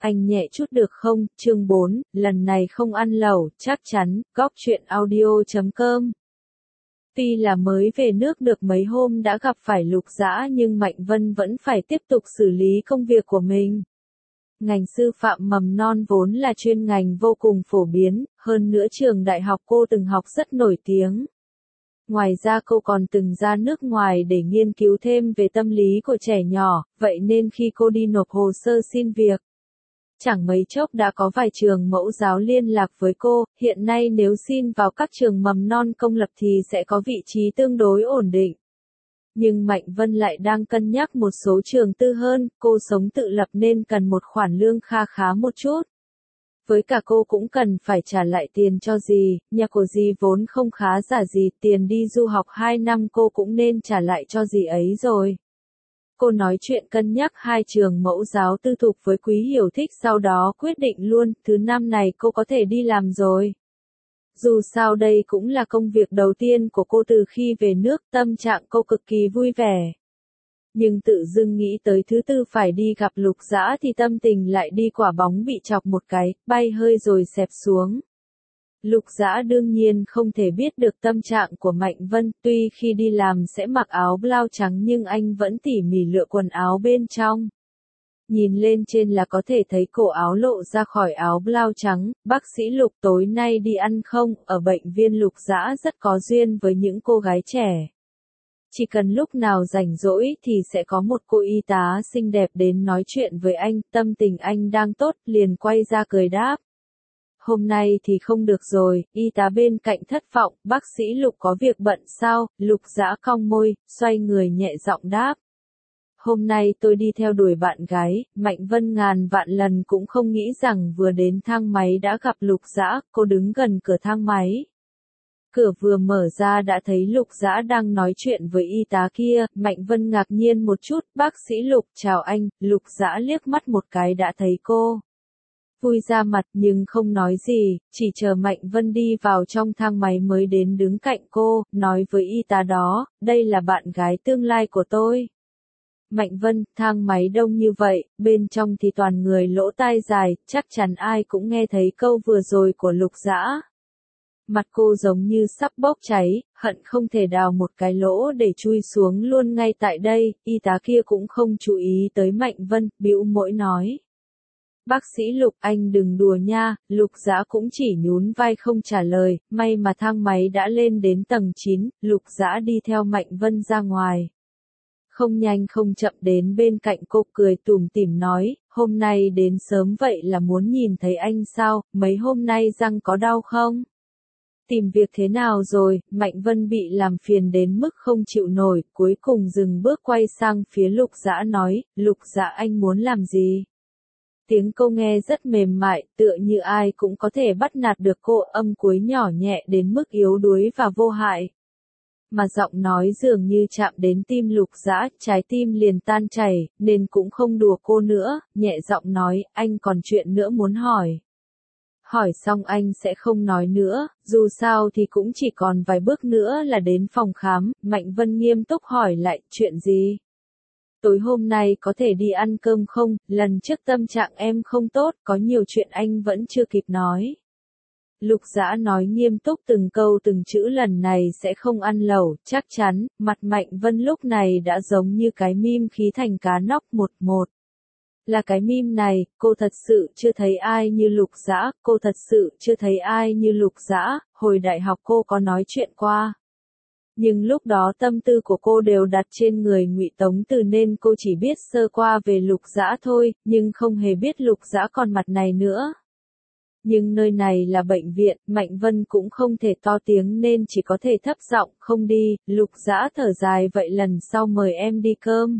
anh nhẹ chút được không? Chương 4, lần này không ăn lẩu, chắc chắn, góc truyện audio.com. Tuy là mới về nước được mấy hôm đã gặp phải Lục Dã nhưng Mạnh Vân vẫn phải tiếp tục xử lý công việc của mình. Ngành sư phạm mầm non vốn là chuyên ngành vô cùng phổ biến, hơn nữa trường đại học cô từng học rất nổi tiếng. Ngoài ra cô còn từng ra nước ngoài để nghiên cứu thêm về tâm lý của trẻ nhỏ, vậy nên khi cô đi nộp hồ sơ xin việc, chẳng mấy chốc đã có vài trường mẫu giáo liên lạc với cô, hiện nay nếu xin vào các trường mầm non công lập thì sẽ có vị trí tương đối ổn định. Nhưng Mạnh Vân lại đang cân nhắc một số trường tư hơn, cô sống tự lập nên cần một khoản lương kha khá một chút. Với cả cô cũng cần phải trả lại tiền cho dì, nhà của dì vốn không khá giả gì, tiền đi du học 2 năm cô cũng nên trả lại cho dì ấy rồi. Cô nói chuyện cân nhắc 2 trường mẫu giáo tư thục với Quý Hiểu Thích sau đó quyết định luôn, thứ năm này cô có thể đi làm rồi. Dù sao đây cũng là công việc đầu tiên của cô từ khi về nước, tâm trạng cô cực kỳ vui vẻ. Nhưng tự dưng nghĩ tới thứ tư phải đi gặp Lục Dã thì tâm tình lại đi quả bóng bị chọc một cái, bay hơi rồi xẹp xuống. Lục Dã đương nhiên không thể biết được tâm trạng của Mạnh Vân, tuy khi đi làm sẽ mặc áo blau trắng nhưng anh vẫn tỉ mỉ lựa quần áo bên trong. Nhìn lên trên là có thể thấy cổ áo lộ ra khỏi áo blau trắng, bác sĩ Lục tối nay đi ăn không? Ở bệnh viện Lục Dã rất có duyên với những cô gái trẻ. Chỉ cần lúc nào rảnh rỗi thì sẽ có một cô y tá xinh đẹp đến nói chuyện với anh, tâm tình anh đang tốt, liền quay ra cười đáp. Hôm nay thì không được rồi, y tá bên cạnh thất vọng, bác sĩ Lục có việc bận sao? Lục Dã cong môi, xoay người nhẹ giọng đáp. Hôm nay tôi đi theo đuổi bạn gái, Mạnh Vân ngàn vạn lần cũng không nghĩ rằng vừa đến thang máy đã gặp Lục Dã, cô đứng gần cửa thang máy. Cửa vừa mở ra đã thấy Lục Dã đang nói chuyện với y tá kia, Mạnh Vân ngạc nhiên một chút, bác sĩ Lục, chào anh, Lục Dã liếc mắt một cái đã thấy cô. Vui ra mặt nhưng không nói gì, chỉ chờ Mạnh Vân đi vào trong thang máy mới đến đứng cạnh cô, nói với y tá đó, đây là bạn gái tương lai của tôi. Mạnh Vân, thang máy đông như vậy, bên trong thì toàn người lỗ tai dài, chắc chắn ai cũng nghe thấy câu vừa rồi của Lục Dã. Mặt cô giống như sắp bốc cháy, hận không thể đào một cái lỗ để chui xuống luôn ngay tại đây, y tá kia cũng không chú ý tới Mạnh Vân, bĩu môi nói. Bác sĩ Lục anh đừng đùa nha, Lục Dã cũng chỉ nhún vai không trả lời, may mà thang máy đã lên đến tầng 9, Lục Dã đi theo Mạnh Vân ra ngoài. Không nhanh không chậm đến bên cạnh cô cười tủm tỉm nói, hôm nay đến sớm vậy là muốn nhìn thấy anh sao, mấy hôm nay răng có đau không? Tìm việc thế nào rồi? Mạnh Vân bị làm phiền đến mức không chịu nổi, cuối cùng dừng bước quay sang phía Lục Dã nói, Lục Dã anh muốn làm gì? Tiếng cô nghe rất mềm mại, tựa như ai cũng có thể bắt nạt được cô, âm cuối nhỏ nhẹ đến mức yếu đuối và vô hại. Mà giọng nói dường như chạm đến tim Lục Dã, trái tim liền tan chảy, nên cũng không đùa cô nữa, nhẹ giọng nói, anh còn chuyện nữa muốn hỏi. Hỏi xong anh sẽ không nói nữa, dù sao thì cũng chỉ còn vài bước nữa là đến phòng khám, Mạnh Vân nghiêm túc hỏi lại, chuyện gì? Tối hôm nay có thể đi ăn cơm không, lần trước tâm trạng em không tốt, có nhiều chuyện anh vẫn chưa kịp nói. Lục Dã nói nghiêm túc từng câu từng chữ lần này sẽ không ăn lẩu, chắc chắn, mặt Mạnh Vân lúc này đã giống như cái meme khí thành cá nóc 11. Là cái meme này, cô thật sự chưa thấy ai như Lục Dã, cô thật sự chưa thấy ai như Lục Dã, hồi đại học cô có nói chuyện qua. Nhưng lúc đó tâm tư của cô đều đặt trên người Ngụy Tống Từ nên cô chỉ biết sơ qua về Lục Dã thôi, nhưng không hề biết Lục Dã còn mặt này nữa. Nhưng nơi này là bệnh viện, Mạnh Vân cũng không thể to tiếng nên chỉ có thể thấp giọng, không đi, Lục Dã thở dài vậy lần sau mời em đi cơm.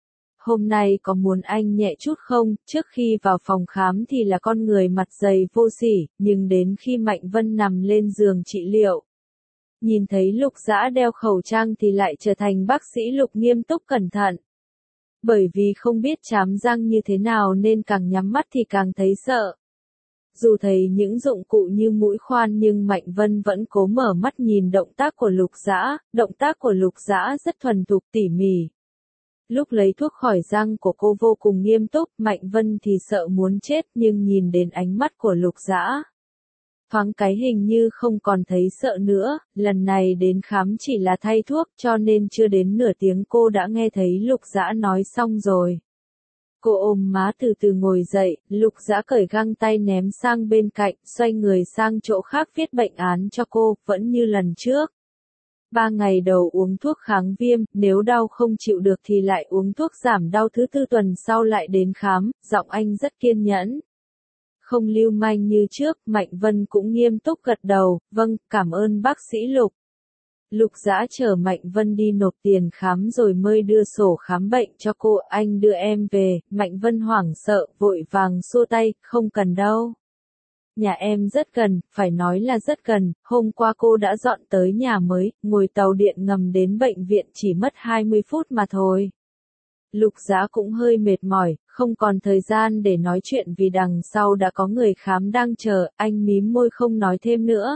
Hôm nay có muốn anh nhẹ chút không? Trước khi vào phòng khám thì là con người mặt dày vô sỉ, nhưng đến khi Mạnh Vân nằm lên giường trị liệu, nhìn thấy Lục Dã đeo khẩu trang thì lại trở thành bác sĩ Lục nghiêm túc cẩn thận. Bởi vì không biết chám răng như thế nào nên càng nhắm mắt thì càng thấy sợ. Dù thấy những dụng cụ như mũi khoan nhưng Mạnh Vân vẫn cố mở mắt nhìn động tác của Lục Dã, động tác của Lục Dã rất thuần thục tỉ mỉ. Lúc lấy thuốc khỏi răng của cô vô cùng nghiêm túc, Mạnh Vân thì sợ muốn chết nhưng nhìn đến ánh mắt của Lục Dã. Thoáng cái hình như không còn thấy sợ nữa, lần này đến khám chỉ là thay thuốc cho nên chưa đến nửa tiếng cô đã nghe thấy Lục Dã nói xong rồi. Cô ôm má từ từ ngồi dậy, Lục Dã cởi găng tay ném sang bên cạnh, xoay người sang chỗ khác viết bệnh án cho cô, vẫn như lần trước. 3 ngày đầu uống thuốc kháng viêm, nếu đau không chịu được thì lại uống thuốc giảm đau, thứ 4 tuần sau lại đến khám, giọng anh rất kiên nhẫn. Không lưu manh như trước, Mạnh Vân cũng nghiêm túc gật đầu, vâng, cảm ơn bác sĩ Lục. Lục Dã chờ Mạnh Vân đi nộp tiền khám rồi mới đưa sổ khám bệnh cho cô, anh đưa em về, Mạnh Vân hoảng sợ, vội vàng xua tay, không cần đâu. Nhà em rất gần, phải nói là rất gần, hôm qua cô đã dọn tới nhà mới, ngồi tàu điện ngầm đến bệnh viện chỉ mất 20 phút mà thôi. Lục Dã cũng hơi mệt mỏi, không còn thời gian để nói chuyện vì đằng sau đã có người khám đang chờ, anh mím môi không nói thêm nữa.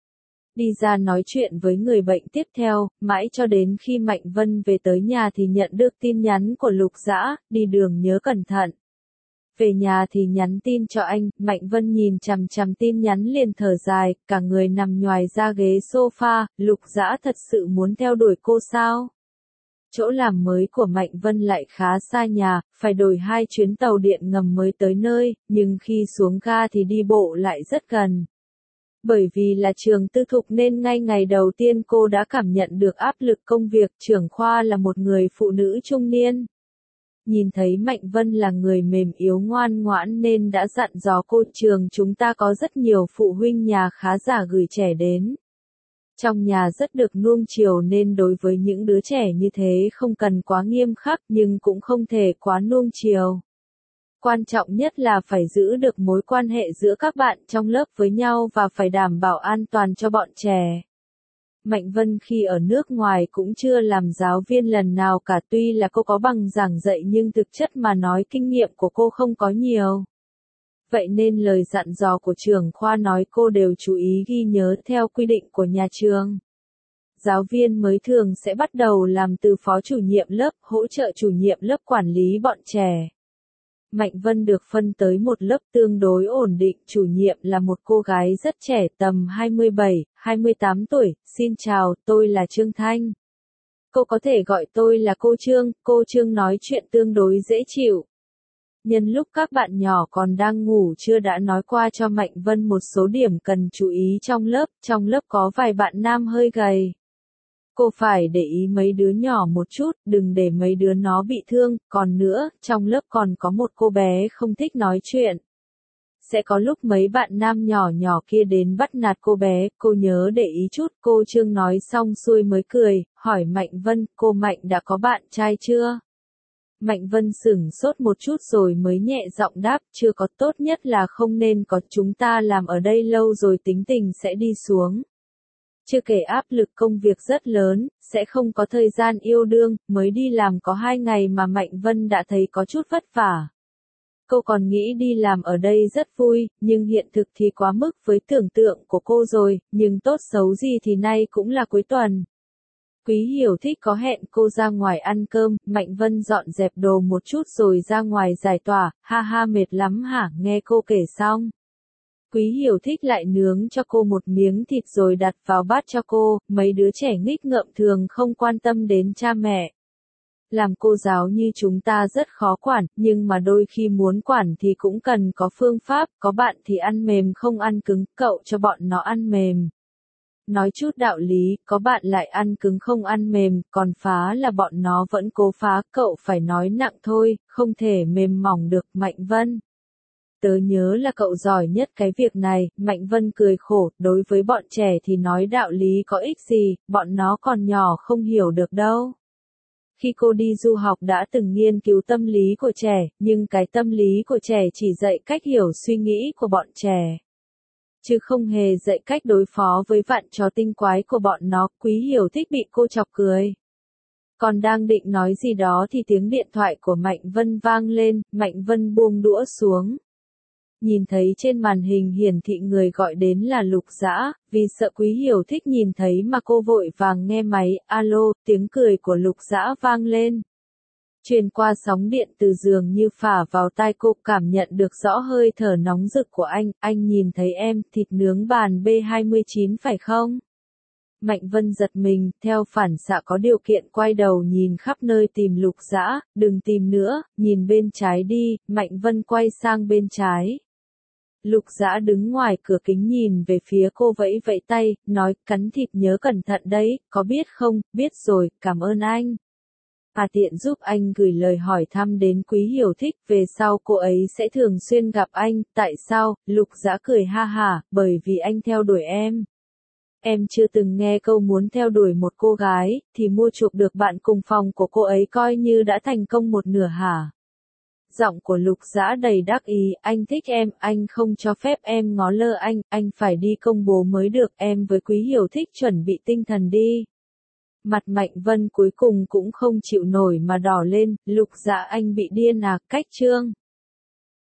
Đi ra nói chuyện với người bệnh tiếp theo, mãi cho đến khi Mạnh Vân về tới nhà thì nhận được tin nhắn của Lục Dã, đi đường nhớ cẩn thận. Về nhà thì nhắn tin cho anh, Mạnh Vân nhìn chằm chằm tin nhắn liền thở dài, cả người nằm nhoài ra ghế sofa, Lục Dã thật sự muốn theo đuổi cô sao? Chỗ làm mới của Mạnh Vân lại khá xa nhà, phải đổi 2 chuyến tàu điện ngầm mới tới nơi, nhưng khi xuống ga thì đi bộ lại rất gần. Bởi vì là trường tư thục nên ngay ngày đầu tiên cô đã cảm nhận được áp lực công việc, trưởng khoa là một người phụ nữ trung niên. Nhìn thấy Mạnh Vân là người mềm yếu ngoan ngoãn nên đã dặn dò cô, trường chúng ta có rất nhiều phụ huynh nhà khá giả gửi trẻ đến. Trong nhà rất được nuông chiều nên đối với những đứa trẻ như thế không cần quá nghiêm khắc nhưng cũng không thể quá nuông chiều. Quan trọng nhất là phải giữ được mối quan hệ giữa các bạn trong lớp với nhau và phải đảm bảo an toàn cho bọn trẻ. Mạnh Vân khi ở nước ngoài cũng chưa làm giáo viên lần nào cả, tuy là cô có bằng giảng dạy nhưng thực chất mà nói kinh nghiệm của cô không có nhiều. Vậy nên lời dặn dò của trưởng khoa nói cô đều chú ý ghi nhớ theo quy định của nhà trường. Giáo viên mới thường sẽ bắt đầu làm từ phó chủ nhiệm lớp, hỗ trợ chủ nhiệm lớp quản lý bọn trẻ. Mạnh Vân được phân tới một lớp tương đối ổn định, chủ nhiệm là một cô gái rất trẻ tầm 27, 28 tuổi, xin chào, tôi là Trương Thanh. Cô có thể gọi tôi là cô Trương nói chuyện tương đối dễ chịu. Nhân lúc các bạn nhỏ còn đang ngủ trưa đã nói qua cho Mạnh Vân một số điểm cần chú ý trong lớp có vài bạn nam hơi gầy. Cô phải để ý mấy đứa nhỏ một chút, đừng để mấy đứa nó bị thương, còn nữa, trong lớp còn có một cô bé không thích nói chuyện. Sẽ có lúc mấy bạn nam nhỏ nhỏ kia đến bắt nạt cô bé, cô nhớ để ý chút, cô Trương nói xong xuôi mới cười, hỏi Mạnh Vân, cô Mạnh đã có bạn trai chưa? Mạnh Vân sửng sốt một chút rồi mới nhẹ giọng đáp, chưa có, tốt nhất là không nên có, chúng ta làm ở đây lâu rồi tính tình sẽ đi xuống. Chưa kể áp lực công việc rất lớn, sẽ không có thời gian yêu đương, mới đi làm có 2 ngày mà Mạnh Vân đã thấy có chút vất vả. Cô còn nghĩ đi làm ở đây rất vui, nhưng hiện thực thì quá mức với tưởng tượng của cô rồi, nhưng tốt xấu gì thì nay cũng là cuối tuần. Quý Hiểu Thích có hẹn cô ra ngoài ăn cơm, Mạnh Vân dọn dẹp đồ một chút rồi ra ngoài giải tỏa, ha ha mệt lắm hả, nghe cô kể xong. Quý Hiểu Thích lại nướng cho cô một miếng thịt rồi đặt vào bát cho cô, mấy đứa trẻ nghịch ngợm thường không quan tâm đến cha mẹ. Làm cô giáo như chúng ta rất khó quản, nhưng mà đôi khi muốn quản thì cũng cần có phương pháp, có bạn thì ăn mềm không ăn cứng, cậu cho bọn nó ăn mềm. Nói chút đạo lý, có bạn lại ăn cứng không ăn mềm, còn phá là bọn nó vẫn cố phá, cậu phải nói nặng thôi, không thể mềm mỏng được, Mạnh Vân. Tớ nhớ là cậu giỏi nhất cái việc này, Mạnh Vân cười khổ, đối với bọn trẻ thì nói đạo lý có ích gì, bọn nó còn nhỏ không hiểu được đâu. Khi cô đi du học đã từng nghiên cứu tâm lý của trẻ, nhưng cái tâm lý của trẻ chỉ dạy cách hiểu suy nghĩ của bọn trẻ, chứ không hề dạy cách đối phó với vạn chó tinh quái của bọn nó. Quý Hiểu Thích bị cô chọc cười. Còn đang định nói gì đó thì tiếng điện thoại của Mạnh Vân vang lên, Mạnh Vân buông đũa xuống. Nhìn thấy trên màn hình hiển thị người gọi đến là Lục Dã, vì sợ Quý Hiểu Thích nhìn thấy mà cô vội vàng nghe máy, alo, tiếng cười của Lục Dã vang lên. Truyền qua sóng điện từ giường như phả vào tai cô, cảm nhận được rõ hơi thở nóng rực của anh nhìn thấy em, thịt nướng bàn B29 phải không? Mạnh Vân giật mình, theo phản xạ có điều kiện quay đầu nhìn khắp nơi tìm Lục Dã, đừng tìm nữa, nhìn bên trái đi, Mạnh Vân quay sang bên trái. Lục Dã đứng ngoài cửa kính nhìn về phía cô vẫy vẫy tay, nói, cắn thịt nhớ cẩn thận đấy, có biết không, biết rồi, cảm ơn anh. Tiện giúp anh gửi lời hỏi thăm đến Quý Hiểu Thích, về sau cô ấy sẽ thường xuyên gặp anh, tại sao, Lục Dã cười ha hả, bởi vì anh theo đuổi em. Em chưa từng nghe câu muốn theo đuổi một cô gái, thì mua chuộc được bạn cùng phòng của cô ấy coi như đã thành công một nửa hả? Giọng của Lục Dã đầy đắc ý, anh thích em, anh không cho phép em ngó lơ anh phải đi công bố mới được, em với Quý Hiểu Thích chuẩn bị tinh thần đi. Mặt Mạnh Vân cuối cùng cũng không chịu nổi mà đỏ lên, Lục Dã anh bị điên à, cách chương.